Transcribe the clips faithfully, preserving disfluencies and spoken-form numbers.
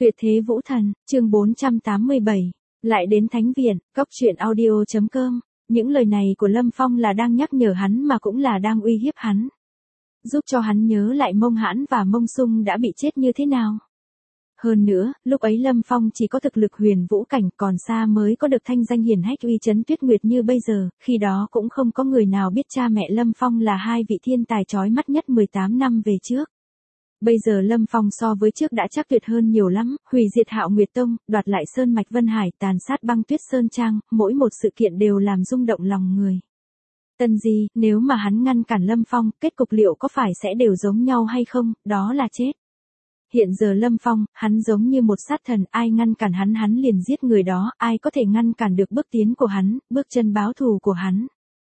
Tuyệt thế vũ thần, chương bốn trăm tám mươi bảy, lại đến thánh viện, cốc truyện audio chấm com. Những lời này của Lâm Phong là đang nhắc nhở hắn mà cũng là đang uy hiếp hắn. Giúp cho hắn nhớ lại Mông Hãn và Mông Sung đã bị chết như thế nào. Hơn nữa, lúc ấy Lâm Phong chỉ có thực lực huyền vũ cảnh, còn xa mới có được thanh danh hiển hách uy chấn Tuyết Nguyệt như bây giờ, khi đó cũng không có người nào biết cha mẹ Lâm Phong là hai vị thiên tài chói mắt nhất mười tám năm về trước. Bây giờ Lâm Phong so với trước đã chắc tuyệt hơn nhiều lắm, hủy diệt Hạo Nguyệt Tông, đoạt lại Sơn Mạch Vân Hải, tàn sát Băng Tuyết Sơn Trang, mỗi một sự kiện đều làm rung động lòng người. Tân Di, nếu mà hắn ngăn cản Lâm Phong, kết cục liệu có phải sẽ đều giống nhau hay không, đó là chết. Hiện giờ Lâm Phong, hắn giống như một sát thần, ai ngăn cản hắn hắn liền giết người đó, ai có thể ngăn cản được bước tiến của hắn, bước chân báo thù của hắn.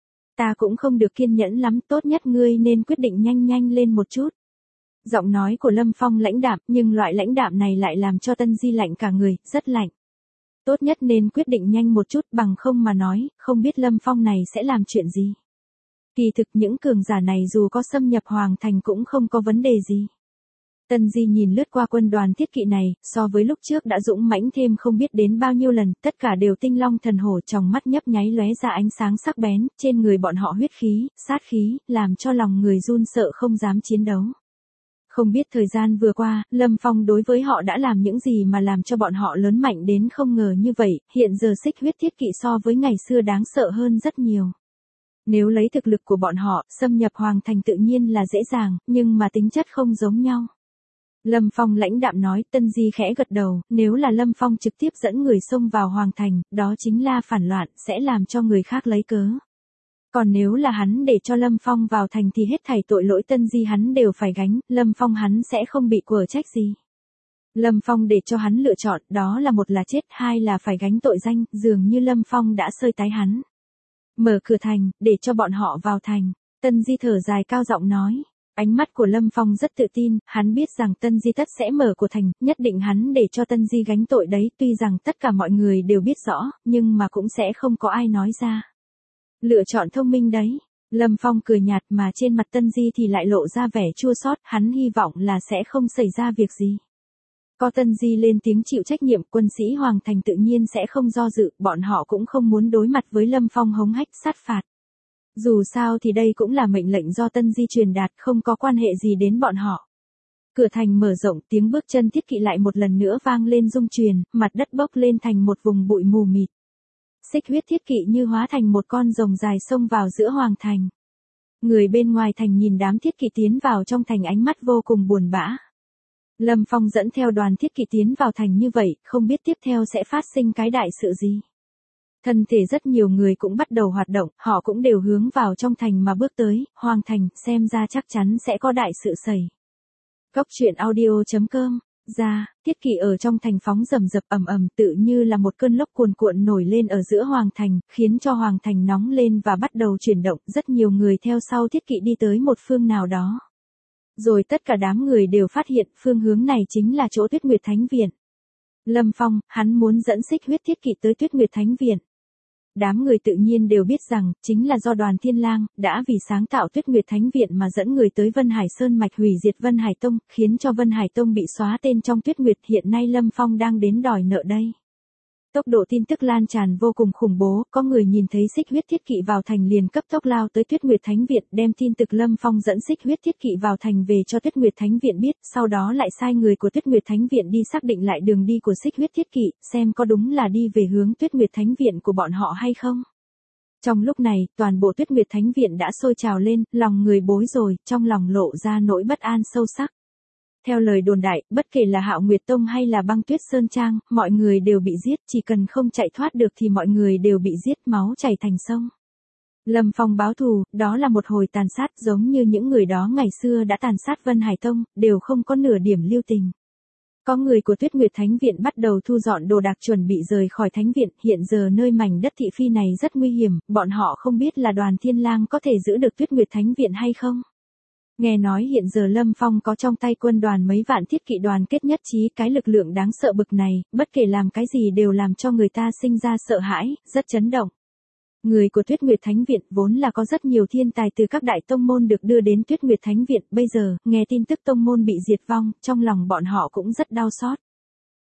Ta cũng không được kiên nhẫn lắm, tốt nhất ngươi nên quyết định nhanh nhanh lên một chút. Giọng nói của Lâm Phong lãnh đạm, nhưng loại lãnh đạm này lại làm cho Tân Di lạnh cả người, rất lạnh. Tốt nhất nên quyết định nhanh một chút, bằng không mà nói, không biết Lâm Phong này sẽ làm chuyện gì. Kỳ thực những cường giả này dù có xâm nhập Hoàng Thành cũng không có vấn đề gì. Tân Di nhìn lướt qua quân đoàn thiết kỵ này, so với lúc trước đã dũng mãnh thêm không biết đến bao nhiêu lần, tất cả đều tinh long thần hổ, trong mắt nhấp nháy lóe ra ánh sáng sắc bén, trên người bọn họ huyết khí, sát khí, làm cho lòng người run sợ không dám chiến đấu. Không biết thời gian vừa qua, Lâm Phong đối với họ đã làm những gì mà làm cho bọn họ lớn mạnh đến không ngờ như vậy, hiện giờ xích huyết thiết kỵ so với ngày xưa đáng sợ hơn rất nhiều. Nếu lấy thực lực của bọn họ, xâm nhập Hoàng Thành tự nhiên là dễ dàng, nhưng mà tính chất không giống nhau. Lâm Phong lãnh đạm nói, Tân Di khẽ gật đầu, nếu là Lâm Phong trực tiếp dẫn người xông vào Hoàng Thành, đó chính là phản loạn, sẽ làm cho người khác lấy cớ. Còn nếu là hắn để cho Lâm Phong vào thành thì hết thảy tội lỗi Tân Di hắn đều phải gánh, Lâm Phong hắn sẽ không bị quở trách gì. Lâm Phong để cho hắn lựa chọn, đó là một là chết, hai là phải gánh tội danh, dường như Lâm Phong đã sơi tái hắn. Mở cửa thành, để cho bọn họ vào thành, Tân Di thở dài cao giọng nói. Ánh mắt của Lâm Phong rất tự tin, hắn biết rằng Tân Di tất sẽ mở cửa thành, nhất định hắn để cho Tân Di gánh tội đấy, tuy rằng tất cả mọi người đều biết rõ, nhưng mà cũng sẽ không có ai nói ra. Lựa chọn thông minh đấy. Lâm Phong cười nhạt mà trên mặt Tân Di thì lại lộ ra vẻ chua xót, hắn hy vọng là sẽ không xảy ra việc gì. Có Tân Di lên tiếng chịu trách nhiệm, quân sĩ Hoàng Thành tự nhiên sẽ không do dự, bọn họ cũng không muốn đối mặt với Lâm Phong hống hách sát phạt. Dù sao thì đây cũng là mệnh lệnh do Tân Di truyền đạt, không có quan hệ gì đến bọn họ. Cửa thành mở rộng, tiếng bước chân thiết kỵ lại một lần nữa vang lên rung truyền, mặt đất bốc lên thành một vùng bụi mù mịt. Xích huyết thiết kỵ như hóa thành một con rồng dài xông vào giữa Hoàng Thành. Người bên ngoài thành nhìn đám thiết kỵ tiến vào trong thành ánh mắt vô cùng buồn bã. Lâm Phong dẫn theo đoàn thiết kỵ tiến vào thành như vậy, không biết tiếp theo sẽ phát sinh cái đại sự gì. Thân thể rất nhiều người cũng bắt đầu hoạt động, họ cũng đều hướng vào trong thành mà bước tới, Hoàng Thành, xem ra chắc chắn sẽ có đại sự xảy. Cốc truyện audio chấm com. Ra, thiết kỵ ở trong thành phóng rầm rập ầm ầm, tự như là một cơn lốc cuồn cuộn nổi lên ở giữa Hoàng Thành, khiến cho Hoàng Thành nóng lên và bắt đầu chuyển động, rất nhiều người theo sau thiết kỵ đi tới một phương nào đó. Rồi tất cả đám người đều phát hiện phương hướng này chính là chỗ Tuyết Nguyệt Thánh Viện. Lâm Phong, hắn muốn dẫn xích huyết thiết kỵ tới Tuyết Nguyệt Thánh Viện. Đám người tự nhiên đều biết rằng, chính là do Đoàn Thiên Lang, đã vì sáng tạo Tuyết Nguyệt Thánh Viện mà dẫn người tới Vân Hải Sơn Mạch hủy diệt Vân Hải Tông, khiến cho Vân Hải Tông bị xóa tên trong Tuyết Nguyệt, hiện nay Lâm Phong đang đến đòi nợ đây. Tốc độ tin tức lan tràn vô cùng khủng bố, có người nhìn thấy xích huyết thiết kỵ vào thành liền cấp tốc lao tới Tuyết Nguyệt Thánh Viện, đem tin tức Lâm Phong dẫn xích huyết thiết kỵ vào thành về cho Tuyết Nguyệt Thánh Viện biết, sau đó lại sai người của Tuyết Nguyệt Thánh Viện đi xác định lại đường đi của xích huyết thiết kỵ, xem có đúng là đi về hướng Tuyết Nguyệt Thánh Viện của bọn họ hay không. Trong lúc này, toàn bộ Tuyết Nguyệt Thánh Viện đã sôi trào lên, lòng người bối rối, trong lòng lộ ra nỗi bất an sâu sắc. Theo lời đồn đại, bất kể là Hạo Nguyệt Tông hay là Băng Tuyết Sơn Trang, mọi người đều bị giết, chỉ cần không chạy thoát được thì mọi người đều bị giết, máu chảy thành sông. Lâm Phong báo thù, đó là một hồi tàn sát giống như những người đó ngày xưa đã tàn sát Vân Hải Tông, đều không có nửa điểm lưu tình. Có người của Tuyết Nguyệt Thánh Viện bắt đầu thu dọn đồ đạc chuẩn bị rời khỏi Thánh Viện, hiện giờ nơi mảnh đất thị phi này rất nguy hiểm, bọn họ không biết là Đoàn Thiên Lang có thể giữ được Tuyết Nguyệt Thánh Viện hay không. Nghe nói hiện giờ Lâm Phong có trong tay quân đoàn mấy vạn thiết kỵ đoàn kết nhất trí, cái lực lượng đáng sợ bực này, bất kể làm cái gì đều làm cho người ta sinh ra sợ hãi, rất chấn động. Người của Tuyết Nguyệt Thánh Viện vốn là có rất nhiều thiên tài từ các đại tông môn được đưa đến Tuyết Nguyệt Thánh Viện, bây giờ, nghe tin tức tông môn bị diệt vong, trong lòng bọn họ cũng rất đau xót.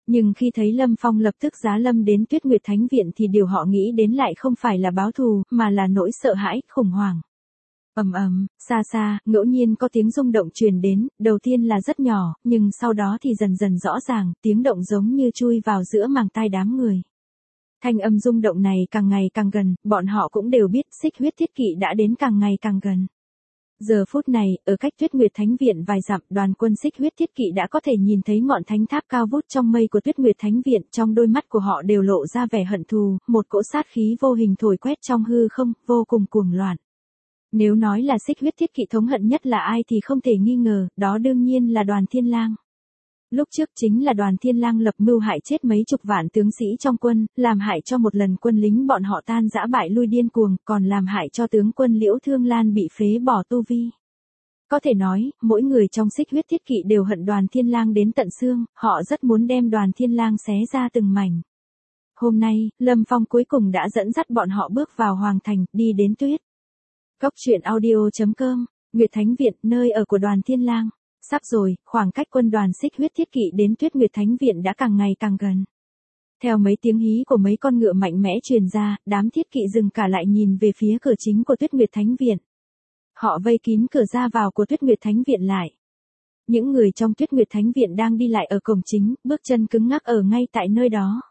Nhưng khi thấy Lâm Phong lập tức giá lâm đến Tuyết Nguyệt Thánh Viện thì điều họ nghĩ đến lại không phải là báo thù, mà là nỗi sợ hãi, khủng hoảng. Ầm ầm, xa xa, ngẫu nhiên có tiếng rung động truyền đến, đầu tiên là rất nhỏ, nhưng sau đó thì dần dần rõ ràng, tiếng động giống như chui vào giữa màng tai đám người. Thanh âm rung động này càng ngày càng gần, bọn họ cũng đều biết Xích Huyết Thiết Kỵ đã đến càng ngày càng gần. Giờ phút này, ở cách Tuyết Nguyệt Thánh Viện vài dặm, đoàn quân Xích Huyết Thiết Kỵ đã có thể nhìn thấy ngọn thánh tháp cao vút trong mây của Tuyết Nguyệt Thánh Viện, trong đôi mắt của họ đều lộ ra vẻ hận thù, một cỗ sát khí vô hình thổi quét trong hư không, vô cùng cuồng loạn. Nếu nói là Xích Huyết Thiết Kỵ thống hận nhất là ai thì không thể nghi ngờ, đó đương nhiên là Đoàn Thiên Lang. Lúc trước chính là Đoàn Thiên Lang lập mưu hại chết mấy chục vạn tướng sĩ trong quân, làm hại cho một lần quân lính bọn họ tan rã bại lui điên cuồng, còn làm hại cho tướng quân Liễu Thương Lan bị phế bỏ tu vi. Có thể nói, mỗi người trong Xích Huyết Thiết Kỵ đều hận Đoàn Thiên Lang đến tận xương, họ rất muốn đem Đoàn Thiên Lang xé ra từng mảnh. Hôm nay, Lâm Phong cuối cùng đã dẫn dắt bọn họ bước vào Hoàng Thành, đi đến Tuyết. Cốc truyện audio chấm com, Nguyệt Thánh Viện, nơi ở của Đoàn Thiên Lang. Sắp rồi, khoảng cách quân đoàn Xích Huyết Thiết Kỵ đến Tuyết Nguyệt Thánh Viện đã càng ngày càng gần. Theo mấy tiếng hí của mấy con ngựa mạnh mẽ truyền ra, đám thiết kỵ dừng cả lại nhìn về phía cửa chính của Tuyết Nguyệt Thánh Viện. Họ vây kín cửa ra vào của Tuyết Nguyệt Thánh Viện lại. Những người trong Tuyết Nguyệt Thánh Viện đang đi lại ở cổng chính, bước chân cứng ngắc ở ngay tại nơi đó.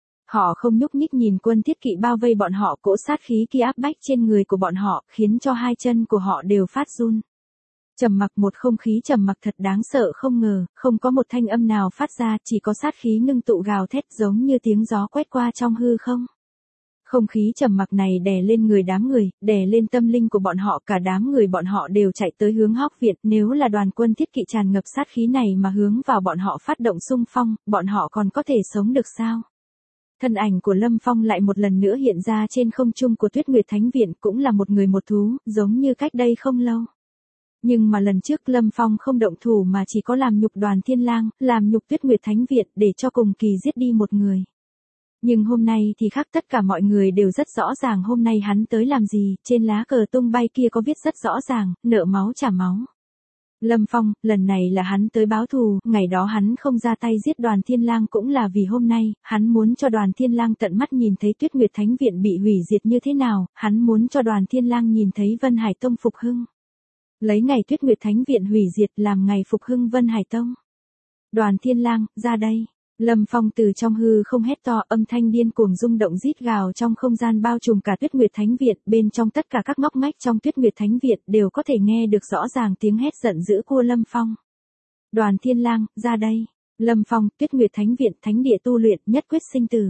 Họ không nhúc nhích nhìn quân thiết kỵ bao vây bọn họ, cỗ sát khí kia áp bách trên người của bọn họ, khiến cho hai chân của họ đều phát run. Trầm mặc, một không khí trầm mặc thật đáng sợ, không ngờ, không có một thanh âm nào phát ra, chỉ có sát khí ngưng tụ gào thét giống như tiếng gió quét qua trong hư không. Không khí trầm mặc này đè lên người đám người, đè lên tâm linh của bọn họ, cả đám người bọn họ đều chạy tới hướng Hóc Viện, nếu là đoàn quân thiết kỵ tràn ngập sát khí này mà hướng vào bọn họ phát động xung phong, bọn họ còn có thể sống được sao? Thân ảnh của Lâm Phong lại một lần nữa hiện ra trên không trung của Tuyết Nguyệt Thánh Viện, cũng là một người một thú, giống như cách đây không lâu. Nhưng mà lần trước Lâm Phong không động thủ mà chỉ có làm nhục Đoàn Thiên Lang, làm nhục Tuyết Nguyệt Thánh Viện để cho cùng kỳ giết đi một người. Nhưng hôm nay thì khác, tất cả mọi người đều rất rõ ràng hôm nay hắn tới làm gì, trên lá cờ tung bay kia có viết rất rõ ràng, nợ máu trả máu. Lâm Phong, lần này là hắn tới báo thù, ngày đó hắn không ra tay giết Đoàn Thiên Lang cũng là vì hôm nay, hắn muốn cho Đoàn Thiên Lang tận mắt nhìn thấy Tuyết Nguyệt Thánh Viện bị hủy diệt như thế nào, hắn muốn cho Đoàn Thiên Lang nhìn thấy Vân Hải Tông phục hưng. Lấy ngày Tuyết Nguyệt Thánh Viện hủy diệt làm ngày phục hưng Vân Hải Tông. Đoàn Thiên Lang, ra đây. Lâm Phong từ trong hư không hét to, âm thanh điên cuồng rung động rít gào trong không gian bao trùm cả Tuyết Nguyệt Thánh Viện, bên trong tất cả các ngóc ngách trong Tuyết Nguyệt Thánh Viện đều có thể nghe được rõ ràng tiếng hét giận dữ của Lâm Phong. Đoàn Thiên Lang, ra đây. Lâm Phong, Tuyết Nguyệt Thánh Viện, thánh địa tu luyện, nhất quyết sinh tử.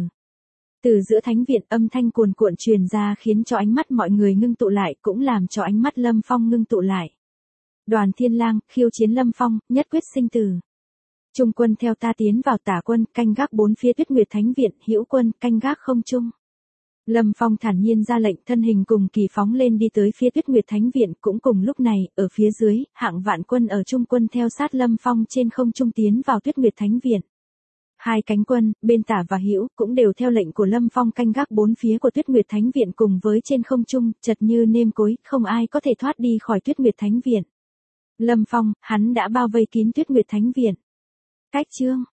Từ giữa thánh viện âm thanh cuồn cuộn truyền ra khiến cho ánh mắt mọi người ngưng tụ lại, cũng làm cho ánh mắt Lâm Phong ngưng tụ lại. Đoàn Thiên Lang, khiêu chiến Lâm Phong, nhất quyết sinh tử. Trung quân theo ta tiến vào, tả quân, canh gác bốn phía Tuyết Nguyệt Thánh Viện, hữu quân, canh gác không trung. Lâm Phong thản nhiên ra lệnh, thân hình cùng kỳ phóng lên đi tới phía Tuyết Nguyệt Thánh Viện, cũng cùng lúc này, ở phía dưới, hạng vạn quân ở trung quân theo sát Lâm Phong trên không trung tiến vào Tuyết Nguyệt Thánh Viện. Hai cánh quân, bên tả và hữu, cũng đều theo lệnh của Lâm Phong canh gác bốn phía của Tuyết Nguyệt Thánh Viện cùng với trên không trung, chật như nêm cối, không ai có thể thoát đi khỏi Tuyết Nguyệt Thánh Viện. Lâm Phong, hắn đã bao vây kín Tuyết Nguyệt Thánh Viện. Cách chương